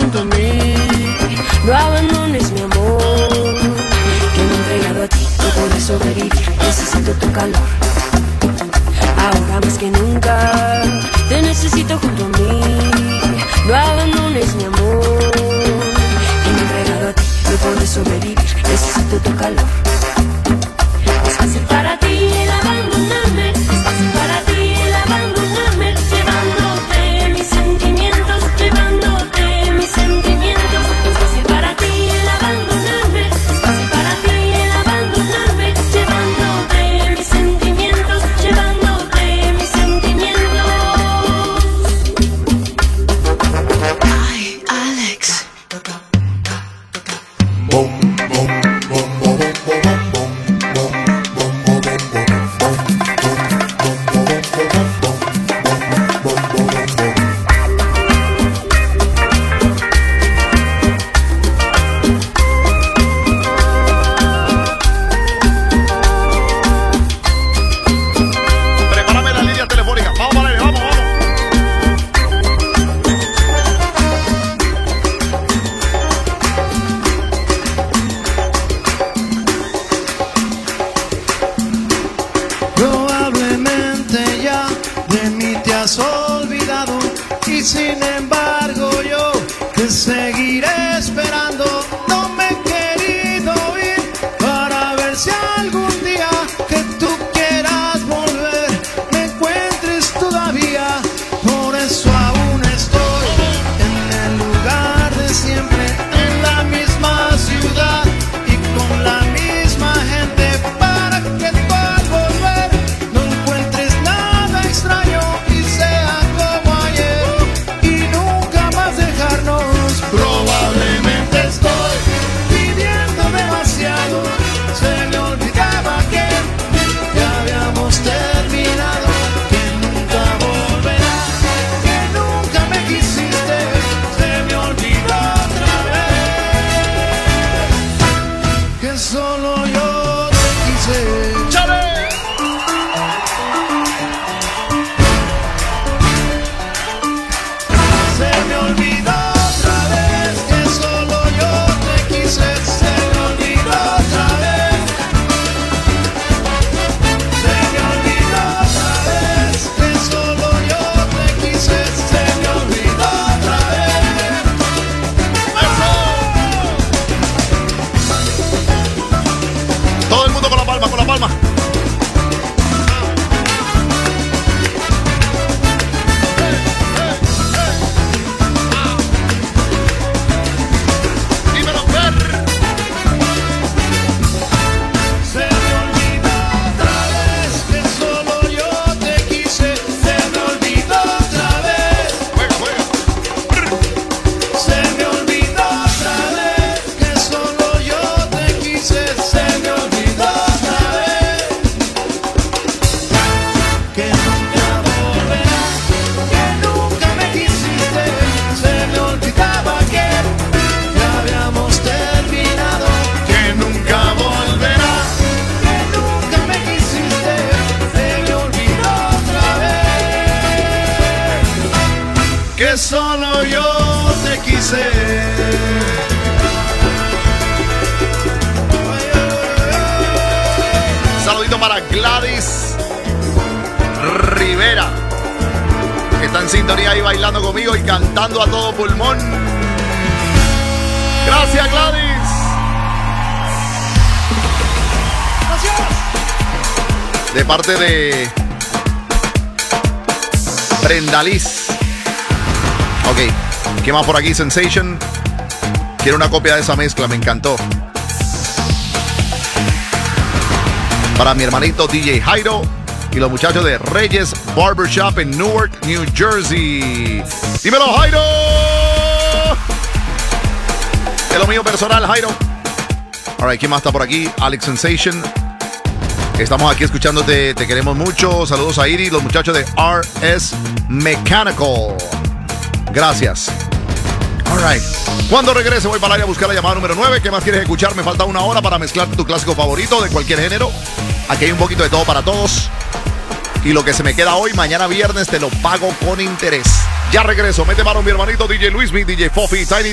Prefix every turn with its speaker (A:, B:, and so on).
A: junto a mí. No abandones mi amor, que me he entregado a ti, no puedo sobrevivir, necesito tu calor. Ahora más que nunca te necesito junto a mí. No abandones mi amor, que me he entregado a ti, no puedo sobrevivir, necesito tu calor. Es fácil para ti el abandonarme, es fácil para ti el abandonarme, llevándote mis sentimientos, llevándote mis sentimientos. Es fácil para ti el abandonarme, es fácil para ti el abandonarme, llevándote mis sentimientos, llevándote mis sentimientos. Ay, Alex.
B: Prepárame la línea telefónica. Vamos, Valeria, vamos, vamos.
C: Probablemente ya de mí te has olvidado y sin embargo yo te seguiré esperando. No me he querido ir para ver si algún día que tú quieras volver me encuentres todavía. Por eso aún estoy en el lugar de siempre, en la misma ciudad y con la misma gente, para que tú al volver no encuentres nada extraño y sea como ayer y nunca más dejarnos. Probablemente estoy pidiendo demasiado, se me olvidaba que ya habíamos terminado, que nunca volverá, que nunca me quisiste, se me olvidó otra vez, que solo yo te quise.
B: ¡Chale!
C: Se me olvidó otra vez, que solo yo te quise. Se me olvidó otra vez. Se me olvidó otra vez, que solo yo te quise. Se me olvidó otra vez.
B: Todo el mundo con la palma, con la palma. Dímelo, Fer.
C: Se me olvidó otra vez, que solo yo te quise. Se me olvidó otra vez.
B: Juega, juega.
C: Se me olvidó otra vez, que solo yo te quise. Se me olvidó otra vez, que nunca volverá, que nunca me quisiste. Se me olvidaba que ya habíamos terminado,
B: Que nunca volverá.
C: que nunca me quisiste. Se me olvidó otra vez, que solo yo te quise.
B: Saludito para Gladys Rivera, que está en sintonía ahí bailando conmigo y cantando a todo pulmón. Gracias, Gladys. De parte de Brenda Liz. Ok, ¿qué más por aquí? Sensation. Quiero una copia de esa mezcla, me encantó. Para mi hermanito DJ Jairo y los muchachos de Reyes Barbershop en Newark, New Jersey. Dímelo, Jairo. Es lo mío personal, Jairo. Alright, ¿quién más está por aquí? Alex Sensation. Estamos aquí escuchándote, te queremos mucho. Saludos a Iri, los muchachos de RS Mechanical. Gracias. Alright. Cuando regrese voy para el área a buscar la llamada número 9. ¿Qué más quieres escuchar? Me falta una hora para mezclar tu clásico favorito de cualquier género. Aquí hay un poquito de todo para todos. Y lo que se me queda hoy, mañana viernes, te lo pago con interés. Ya regreso. Mete mano mi hermanito DJ Luis, mi DJ Fofi, Tiny